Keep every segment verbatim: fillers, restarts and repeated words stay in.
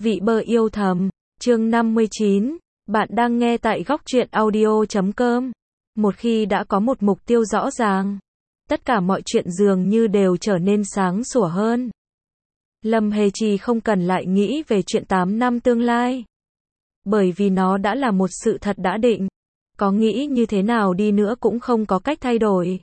Vị bơ yêu thầm, chương năm mươi chín, bạn đang nghe tại góc truyện audio chấm com. Một khi đã có một mục tiêu rõ ràng, tất cả mọi chuyện dường như đều trở nên sáng sủa hơn. Lâm Hề Trì không cần lại nghĩ về chuyện tám năm tương lai. Bởi vì nó đã là một sự thật đã định. Có nghĩ như thế nào đi nữa cũng không có cách thay đổi.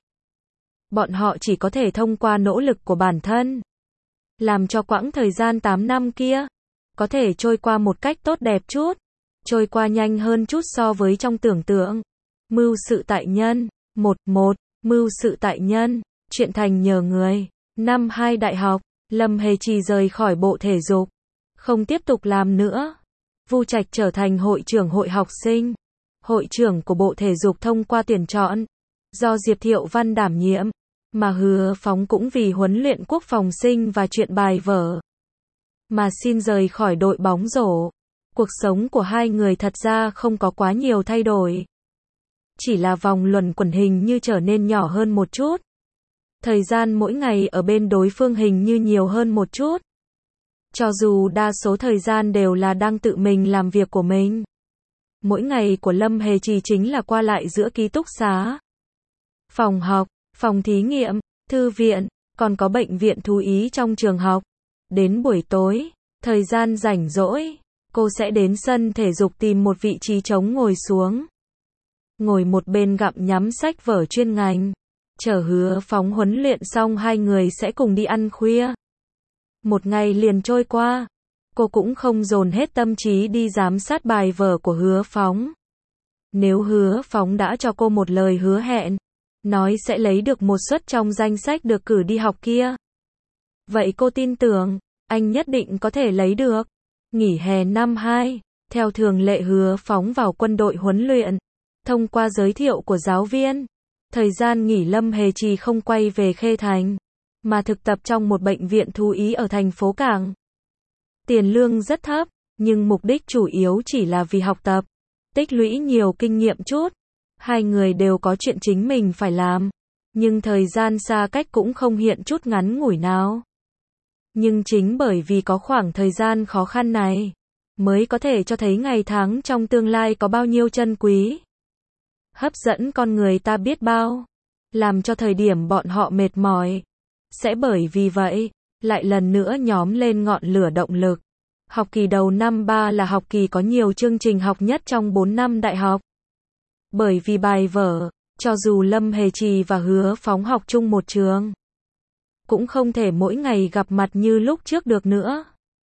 Bọn họ chỉ có thể thông qua nỗ lực của bản thân, làm cho quãng thời gian tám năm kia có thể trôi qua một cách tốt đẹp chút, trôi qua nhanh hơn chút so với trong tưởng tượng. Mưu sự tại nhân, một một, mưu sự tại nhân, chuyện thành nhờ người. Năm hai đại học, Lâm Hề Trì rời khỏi bộ thể dục, không tiếp tục làm nữa. Vu Trạch trở thành hội trưởng hội học sinh, hội trưởng của bộ thể dục thông qua tuyển chọn, do Diệp Thiệu Văn đảm nhiệm, mà Hứa Phóng cũng vì huấn luyện quốc phòng sinh và chuyện bài vở mà xin rời khỏi đội bóng rổ. Cuộc sống của hai người thật ra không có quá nhiều thay đổi. Chỉ là vòng luẩn quẩn hình như trở nên nhỏ hơn một chút. Thời gian mỗi ngày ở bên đối phương hình như nhiều hơn một chút. Cho dù đa số thời gian đều là đang tự mình làm việc của mình. Mỗi ngày của Lâm Hề Trì chính là qua lại giữa ký túc xá, phòng học, phòng thí nghiệm, thư viện, còn có bệnh viện thú y trong trường học. Đến buổi tối, thời gian rảnh rỗi, cô sẽ đến sân thể dục tìm một vị trí trống ngồi xuống. Ngồi một bên gặm nhắm sách vở chuyên ngành. Chờ Hứa Phóng huấn luyện xong hai người sẽ cùng đi ăn khuya. Một ngày liền trôi qua. Cô cũng không dồn hết tâm trí đi giám sát bài vở của Hứa Phóng. Nếu Hứa Phóng đã cho cô một lời hứa hẹn, nói sẽ lấy được một suất trong danh sách được cử đi học kia, vậy cô tin tưởng, anh nhất định có thể lấy được. Nghỉ hè năm hai, theo thường lệ Hứa Phóng vào quân đội huấn luyện. Thông qua giới thiệu của giáo viên, thời gian nghỉ Lâm Hề Trì không quay về Khê Thành, mà thực tập trong một bệnh viện thú y ở thành phố Cảng. Tiền lương rất thấp, nhưng mục đích chủ yếu chỉ là vì học tập, tích lũy nhiều kinh nghiệm chút. Hai người đều có chuyện chính mình phải làm, nhưng thời gian xa cách cũng không hiện chút ngắn ngủi nào. Nhưng chính bởi vì có khoảng thời gian khó khăn này, mới có thể cho thấy ngày tháng trong tương lai có bao nhiêu chân quý, hấp dẫn con người ta biết bao, làm cho thời điểm bọn họ mệt mỏi. Sẽ bởi vì vậy, lại lần nữa nhóm lên ngọn lửa động lực. Học kỳ đầu năm ba là học kỳ có nhiều chương trình học nhất trong bốn năm đại học. Bởi vì bài vở, cho dù Lâm Hề Trì và Hứa Phóng học chung một trường, cũng không thể mỗi ngày gặp mặt như lúc trước được nữa.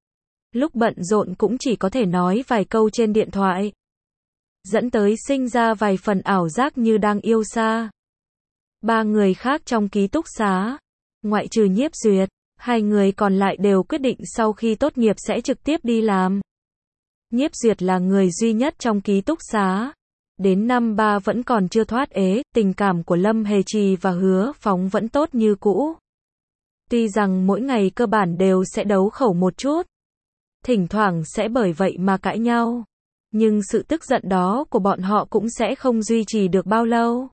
Lúc bận rộn cũng chỉ có thể nói vài câu trên điện thoại, dẫn tới sinh ra vài phần ảo giác như đang yêu xa. Ba người khác trong ký túc xá, ngoại trừ Nhiếp Duyệt, hai người còn lại đều quyết định sau khi tốt nghiệp sẽ trực tiếp đi làm. Nhiếp Duyệt là người duy nhất trong ký túc xá. Đến năm ba vẫn còn chưa thoát ế, tình cảm của Lâm Hề Trì và Hứa Phóng vẫn tốt như cũ. Tuy rằng mỗi ngày cơ bản đều sẽ đấu khẩu một chút, thỉnh thoảng sẽ bởi vậy mà cãi nhau, nhưng sự tức giận đó của bọn họ cũng sẽ không duy trì được bao lâu.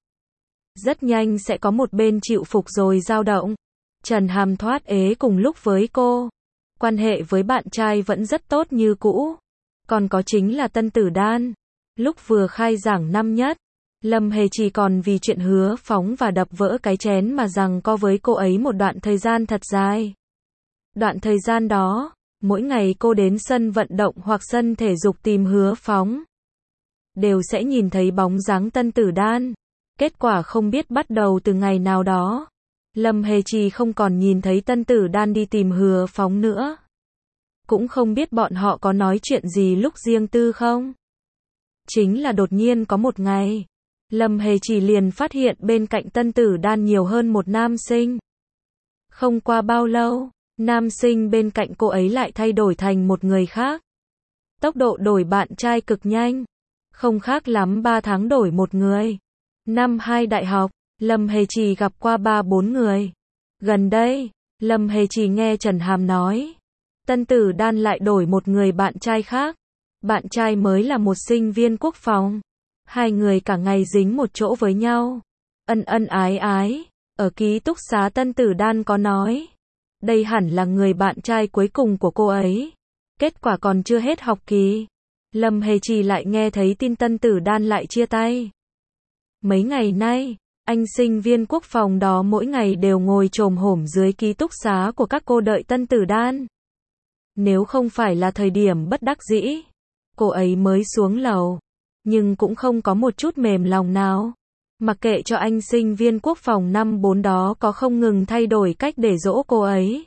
Rất nhanh sẽ có một bên chịu phục rồi dao động. Trần Hàm thoát ế cùng lúc với cô, quan hệ với bạn trai vẫn rất tốt như cũ. Còn có chính là Tân Tử Đan. Lúc vừa khai giảng năm nhất, Lâm Hề Trì còn vì chuyện Hứa Phóng và đập vỡ cái chén mà giằng co với cô ấy một đoạn thời gian thật dài. Đoạn thời gian đó, mỗi ngày cô đến sân vận động hoặc sân thể dục tìm Hứa Phóng, đều sẽ nhìn thấy bóng dáng Tân Tử Đan. Kết quả không biết bắt đầu từ ngày nào đó, Lâm Hề Trì không còn nhìn thấy Tân Tử Đan đi tìm Hứa Phóng nữa. Cũng không biết bọn họ có nói chuyện gì lúc riêng tư không. Chính là đột nhiên có một ngày, Lâm Hề Trì liền phát hiện bên cạnh Tân Tử Đan nhiều hơn một nam sinh. Không qua bao lâu, nam sinh bên cạnh cô ấy lại thay đổi thành một người khác. Tốc độ đổi bạn trai cực nhanh, không khác lắm ba tháng đổi một người. Năm hai đại học, Lâm Hề Trì gặp qua ba bốn người. Gần đây, Lâm Hề Trì nghe Trần Hàm nói, Tân Tử Đan lại đổi một người bạn trai khác. Bạn trai mới là một sinh viên quốc phòng. Hai người cả ngày dính một chỗ với nhau, ân ân ái ái. Ở ký túc xá Tân Tử Đan có nói, đây hẳn là người bạn trai cuối cùng của cô ấy. Kết quả còn chưa hết học kỳ, Lâm Hề Trì lại nghe thấy tin Tân Tử Đan lại chia tay. Mấy ngày nay, anh sinh viên quốc phòng đó mỗi ngày đều ngồi chồm hổm dưới ký túc xá của các cô đợi Tân Tử Đan. Nếu không phải là thời điểm bất đắc dĩ, cô ấy mới xuống lầu, nhưng cũng không có một chút mềm lòng nào. Mặc kệ cho anh sinh viên quốc phòng năm bốn đó có không ngừng thay đổi cách để dỗ cô ấy.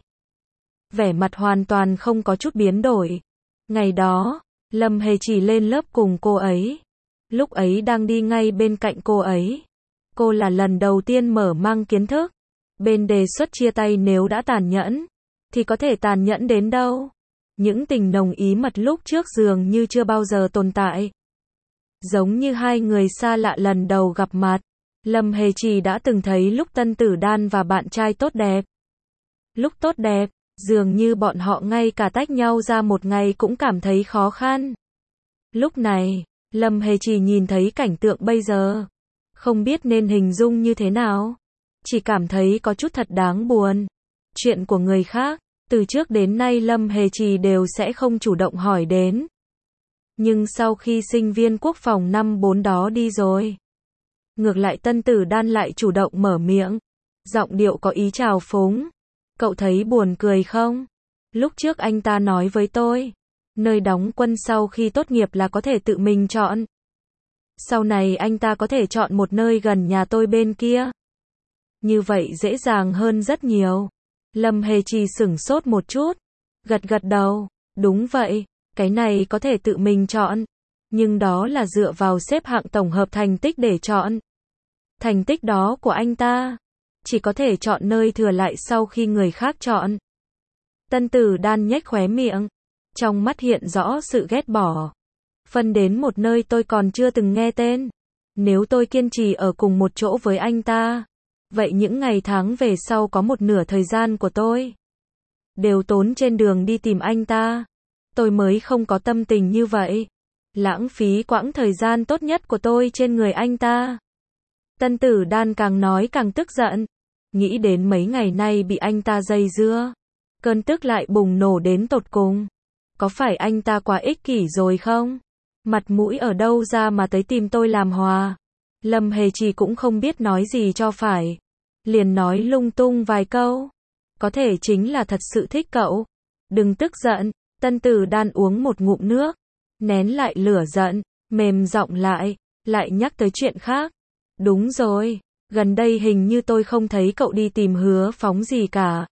Vẻ mặt hoàn toàn không có chút biến đổi. Ngày đó, Lâm Hề Trì lên lớp cùng cô ấy. Lúc ấy đang đi ngay bên cạnh cô ấy. Cô là lần đầu tiên mở mang kiến thức. Bên đề xuất chia tay nếu đã tàn nhẫn, thì có thể tàn nhẫn đến đâu. Những tình nồng ý mật lúc trước dường như chưa bao giờ tồn tại. Giống như hai người xa lạ lần đầu gặp mặt. Lâm Hề Trì đã từng thấy lúc Tân Tử Đan và bạn trai tốt đẹp. Lúc tốt đẹp, dường như bọn họ ngay cả tách nhau ra một ngày cũng cảm thấy khó khăn. Lúc này, Lâm Hề Trì nhìn thấy cảnh tượng bây giờ, không biết nên hình dung như thế nào. Chỉ cảm thấy có chút thật đáng buồn. Chuyện của người khác, từ trước đến nay Lâm Hề Trì đều sẽ không chủ động hỏi đến. Nhưng sau khi sinh viên quốc phòng năm bốn đó đi rồi, ngược lại Tân Tử Đan lại chủ động mở miệng, giọng điệu có ý chào phúng. Cậu thấy buồn cười không? Lúc trước anh ta nói với tôi, nơi đóng quân sau khi tốt nghiệp là có thể tự mình chọn. Sau này anh ta có thể chọn một nơi gần nhà tôi bên kia. Như vậy dễ dàng hơn rất nhiều. Lâm Hề Trì sửng sốt một chút, gật gật đầu, đúng vậy, cái này có thể tự mình chọn. Nhưng đó là dựa vào xếp hạng tổng hợp thành tích để chọn. Thành tích đó của anh ta chỉ có thể chọn nơi thừa lại sau khi người khác chọn. Tân Tử Đan nhếch khóe miệng, trong mắt hiện rõ sự ghét bỏ. Phân đến một nơi tôi còn chưa từng nghe tên. Nếu tôi kiên trì ở cùng một chỗ với anh ta, vậy những ngày tháng về sau có một nửa thời gian của tôi đều tốn trên đường đi tìm anh ta. Tôi mới không có tâm tình như vậy. Lãng phí quãng thời gian tốt nhất của tôi trên người anh ta. Tân Tử Đan càng nói càng tức giận. Nghĩ đến mấy ngày nay bị anh ta dây dưa, cơn tức lại bùng nổ đến tột cùng. Có phải anh ta quá ích kỷ rồi không? Mặt mũi ở đâu ra mà tới tìm tôi làm hòa? Lâm Hề Trì cũng không biết nói gì cho phải. Liền nói lung tung vài câu. Có thể chính là thật sự thích cậu. Đừng tức giận. Tân Tử Đan uống một ngụm nước, nén lại lửa giận, mềm giọng lại, lại nhắc tới chuyện khác. Đúng rồi, gần đây hình như tôi không thấy cậu đi tìm Hứa Phóng gì cả.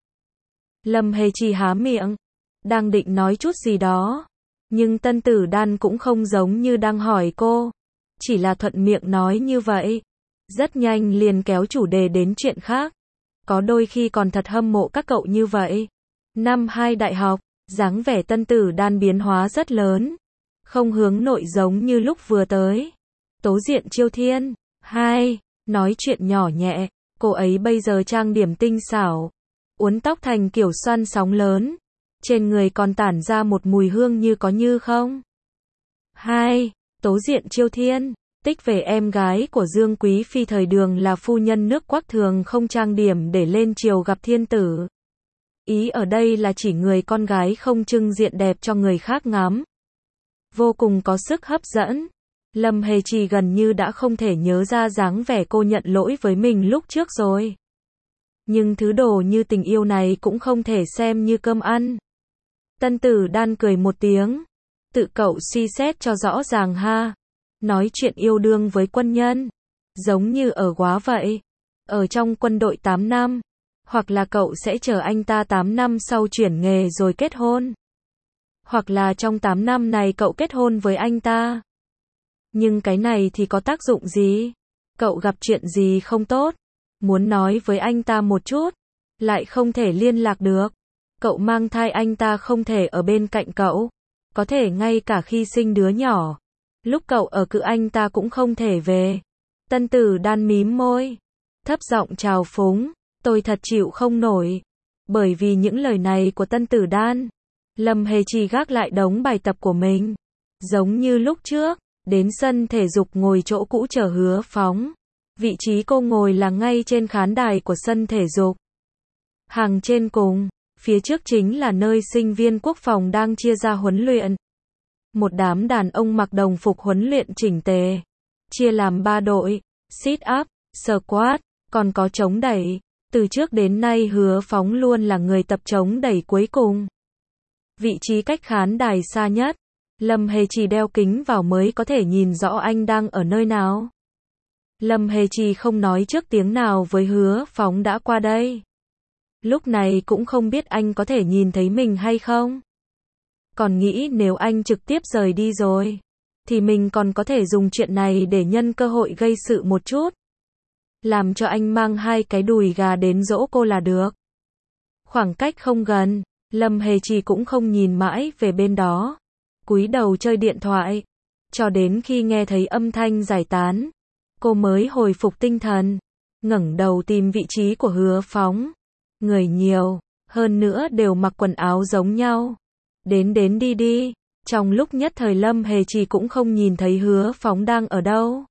Lâm Hề Trì há miệng, đang định nói chút gì đó, nhưng Tân Tử Đan cũng không giống như đang hỏi cô, chỉ là thuận miệng nói như vậy. Rất nhanh liền kéo chủ đề đến chuyện khác. Có đôi khi còn thật hâm mộ các cậu như vậy. Năm hai đại học, dáng vẻ Tân Tử Đan biến hóa rất lớn, không hướng nội giống như lúc vừa tới. Tố Diện Chiêu Thiên. Hai, nói chuyện nhỏ nhẹ, cô ấy bây giờ trang điểm tinh xảo, uốn tóc thành kiểu xoăn sóng lớn, trên người còn tản ra một mùi hương như có như không. Hai, Tố Diện Chiêu Thiên, tích về em gái của Dương Quý Phi thời Đường là phu nhân nước Quắc thường không trang điểm để lên triều gặp thiên tử. Ý ở đây là chỉ người con gái không trưng diện đẹp cho người khác ngắm. Vô cùng có sức hấp dẫn. Lâm Hề Trì gần như đã không thể nhớ ra dáng vẻ cô nhận lỗi với mình lúc trước rồi. Nhưng thứ đồ như tình yêu này cũng không thể xem như cơm ăn. Tân Tử Đan cười một tiếng. Tự cậu suy xét cho rõ ràng ha. Nói chuyện yêu đương với quân nhân, giống như ở Góa vậy. Ở trong quân đội tám năm. Hoặc là cậu sẽ chờ anh ta tám năm sau chuyển nghề rồi kết hôn. Hoặc là trong tám năm này cậu kết hôn với anh ta. Nhưng cái này thì có tác dụng gì? Cậu gặp chuyện gì không tốt? Muốn nói với anh ta một chút, lại không thể liên lạc được. Cậu mang thai anh ta không thể ở bên cạnh cậu. Có thể ngay cả khi sinh đứa nhỏ, lúc cậu ở cự anh ta cũng không thể về. Tân Tử Đan mím môi, thấp giọng trào phúng. Tôi thật chịu không nổi. Bởi vì những lời này của Tân Tử Đan, Lâm Hề Trì gác lại đống bài tập của mình. Giống như lúc trước, đến sân thể dục ngồi chỗ cũ chờ Hứa Phóng. Vị trí cô ngồi là ngay trên khán đài của sân thể dục. Hàng trên cùng, Phía trước chính là nơi sinh viên quốc phòng đang chia ra huấn luyện. Một đám đàn ông mặc đồng phục huấn luyện chỉnh tề, chia làm ba đội, sit up, squat, còn có chống đẩy. Từ trước đến nay Hứa Phóng luôn là người tập chống đẩy cuối cùng. Vị trí cách khán đài xa nhất, Lâm Hề Trì đeo kính vào mới có thể nhìn rõ anh đang ở nơi nào. Lâm Hề Trì không nói trước tiếng nào với Hứa Phóng đã qua đây. Lúc này cũng không biết anh có thể nhìn thấy mình hay không. Còn nghĩ nếu anh trực tiếp rời đi rồi, thì mình còn có thể dùng chuyện này để nhân cơ hội gây sự một chút. Làm cho anh mang hai cái đùi gà đến dỗ cô là được. Khoảng cách không gần, Lâm Hề Trì cũng không nhìn mãi về bên đó. Cúi đầu chơi điện thoại. Cho đến khi nghe thấy âm thanh giải tán, cô mới hồi phục tinh thần. Ngẩng đầu tìm vị trí của Hứa Phóng. Người nhiều, hơn nữa đều mặc quần áo giống nhau. Đến đến đi đi. Trong lúc nhất thời Lâm Hề Trì cũng không nhìn thấy Hứa Phóng đang ở đâu.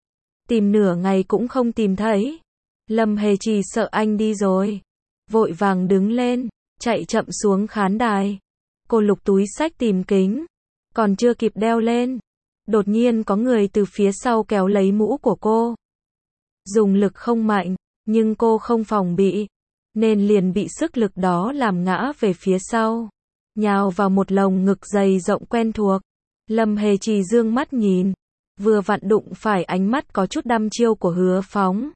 Tìm nửa ngày cũng không tìm thấy. Lâm Hề Trì sợ anh đi rồi. Vội vàng đứng lên, chạy chậm xuống khán đài. Cô lục túi xách tìm kính. Còn chưa kịp đeo lên. Đột nhiên có người từ phía sau kéo lấy mũ của cô. Dùng lực không mạnh, nhưng cô không phòng bị. Nên liền bị sức lực đó làm ngã về phía sau. Nhào vào một lồng ngực dày rộng quen thuộc. Lâm Hề Trì dương mắt nhìn. Vừa vặn đụng phải ánh mắt có chút đăm chiêu của Hứa Phóng.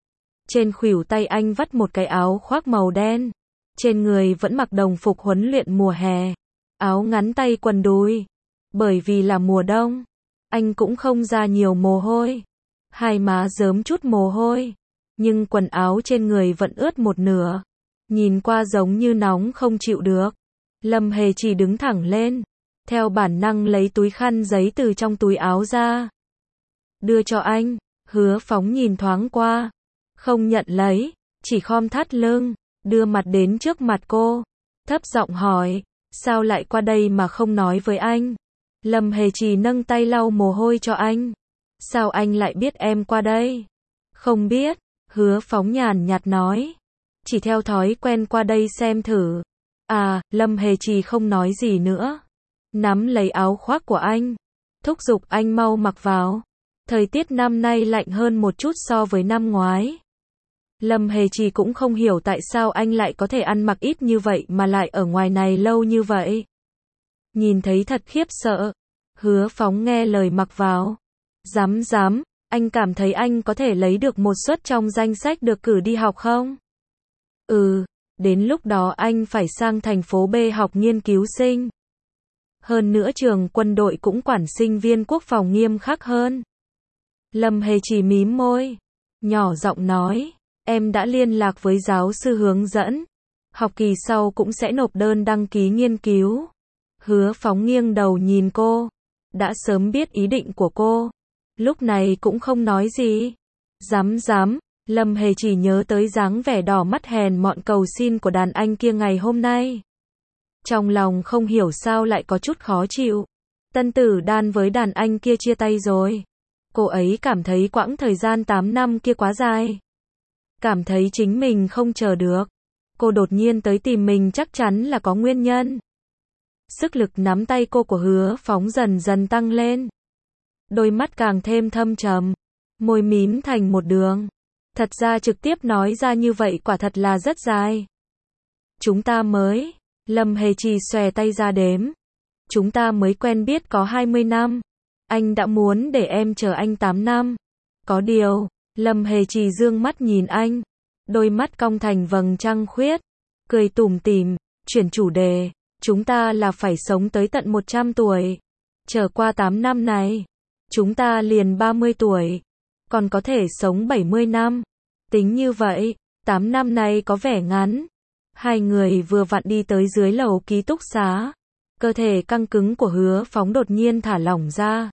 Trên khuỷu tay anh vắt một cái áo khoác màu đen. Trên người vẫn mặc đồng phục huấn luyện mùa hè. Áo ngắn tay quần đùi. Bởi vì là mùa đông, anh cũng không ra nhiều mồ hôi. Hai má rớm chút mồ hôi. Nhưng quần áo trên người vẫn ướt một nửa. Nhìn qua giống như nóng không chịu được. Lâm Hề Trì đứng thẳng lên. Theo bản năng lấy túi khăn giấy từ trong túi áo ra. Đưa cho anh. Hứa Phóng nhìn thoáng qua. Không nhận lấy. Chỉ khom thắt lưng. Đưa mặt đến trước mặt cô. Thấp giọng hỏi. Sao lại qua đây mà không nói với anh? Lâm Hề Trì nâng tay lau mồ hôi cho anh. Sao anh lại biết em qua đây? Không biết. Hứa Phóng nhàn nhạt nói. Chỉ theo thói quen qua đây xem thử. À, Lâm Hề Trì không nói gì nữa. Nắm lấy áo khoác của anh. Thúc giục anh mau mặc vào. Thời tiết năm nay lạnh hơn một chút so với năm ngoái. Lâm Hề Trì cũng không hiểu tại sao anh lại có thể ăn mặc ít như vậy mà lại ở ngoài này lâu như vậy. Nhìn thấy thật khiếp sợ. Hứa Phóng nghe lời mặc vào. Dám dám, anh cảm thấy anh có thể lấy được một suất trong danh sách được cử đi học không? Ừ, đến lúc đó anh phải sang thành phố B học nghiên cứu sinh. Hơn nữa trường quân đội cũng quản sinh viên quốc phòng nghiêm khắc hơn. Lâm Hề Trì mím môi, nhỏ giọng nói, em đã liên lạc với giáo sư hướng dẫn. Học kỳ sau cũng sẽ nộp đơn đăng ký nghiên cứu. Hứa Phóng nghiêng đầu nhìn cô. Đã sớm biết ý định của cô. Lúc này cũng không nói gì. Dám dám, Lâm Hề Trì nhớ tới dáng vẻ đỏ mắt hèn mọn cầu xin của đàn anh kia ngày hôm nay. Trong lòng không hiểu sao lại có chút khó chịu. Tân Tử Đan với đàn anh kia chia tay rồi. Cô ấy cảm thấy quãng thời gian tám năm kia quá dài. Cảm thấy chính mình không chờ được. Cô đột nhiên tới tìm mình chắc chắn là có nguyên nhân. Sức lực nắm tay cô của Hứa Phóng dần dần tăng lên. Đôi mắt càng thêm thâm trầm. Môi mím thành một đường. Thật ra trực tiếp nói ra như vậy quả thật là rất dài. Chúng ta mới, Lâm Hề Trì xòe tay ra đếm. Chúng ta mới quen biết có hai mươi năm. Anh đã muốn để em chờ anh tám năm. Có điều, Lâm Hề Trì dương mắt nhìn anh. Đôi mắt cong thành vầng trăng khuyết. Cười tủm tỉm, chuyển chủ đề. Chúng ta là phải sống tới tận một trăm tuổi. Chờ qua tám năm này, chúng ta liền ba mươi tuổi. Còn có thể sống bảy mươi năm. Tính như vậy, tám năm này có vẻ ngắn. Hai người vừa vặn đi tới dưới lầu ký túc xá. Cơ thể căng cứng của Hứa Phóng đột nhiên thả lỏng ra.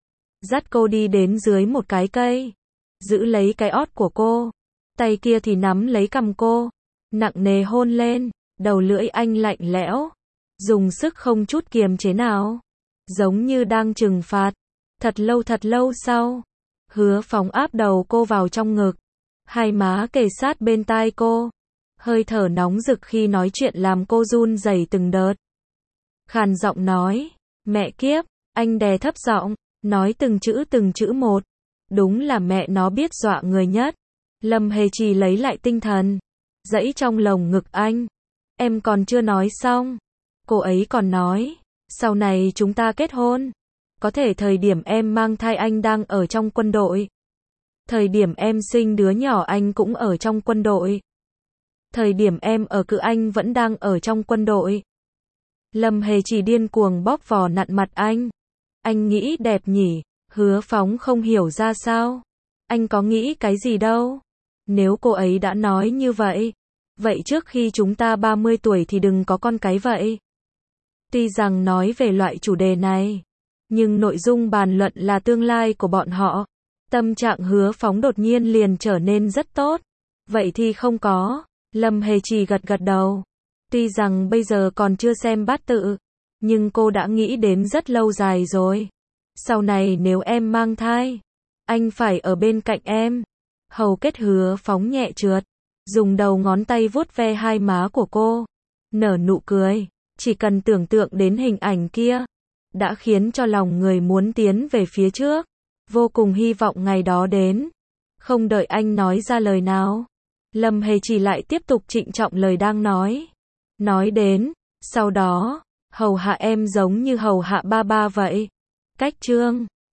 Dắt cô đi đến dưới một cái cây. Giữ lấy cái ót của cô. Tay kia thì nắm lấy cằm cô. Nặng nề hôn lên. Đầu lưỡi anh lạnh lẽo. Dùng sức không chút kiềm chế nào. Giống như đang trừng phạt. Thật lâu thật lâu sau. Hứa Phóng áp đầu cô vào trong ngực. Hai má kề sát bên tai cô. hơi thở nóng rực khi nói chuyện làm cô run rẩy từng đợt. Khàn giọng nói, mẹ kiếp, anh đè thấp giọng, nói từng chữ từng chữ một. Đúng là mẹ nó biết dọa người nhất. Lâm Hề Trì lấy lại tinh thần, dẫy trong lồng ngực anh. Em còn chưa nói xong. Cô ấy còn nói, sau này chúng ta kết hôn. Có thể thời điểm em mang thai anh đang ở trong quân đội. Thời điểm em sinh đứa nhỏ anh cũng ở trong quân đội. Thời điểm em ở cự anh vẫn đang ở trong quân đội. Lâm Hề Trì điên cuồng bóp vò nặn mặt anh. Anh nghĩ đẹp nhỉ? Hứa Phóng không hiểu ra sao. Anh có nghĩ cái gì đâu. Nếu cô ấy đã nói như vậy, vậy trước khi chúng ta ba mươi tuổi thì đừng có con cái vậy. Tuy rằng nói về loại chủ đề này, nhưng nội dung bàn luận là tương lai của bọn họ. Tâm trạng Hứa Phóng đột nhiên liền trở nên rất tốt. Vậy thì không có. Lâm Hề Trì gật gật đầu. Tuy rằng bây giờ còn chưa xem bát tự, nhưng cô đã nghĩ đến rất lâu dài rồi. Sau này nếu em mang thai, anh phải ở bên cạnh em. Hầu kết Hứa Phóng nhẹ trượt, dùng đầu ngón tay vuốt ve hai má của cô, nở nụ cười. Chỉ cần tưởng tượng đến hình ảnh kia, đã khiến cho lòng người muốn tiến về phía trước. Vô cùng hy vọng ngày đó đến. Không đợi anh nói ra lời nào, Lâm Hề Trì lại tiếp tục trịnh trọng lời đang nói. Nói đến, sau đó, hầu hạ em giống như hầu hạ ba ba vậy. Cách chương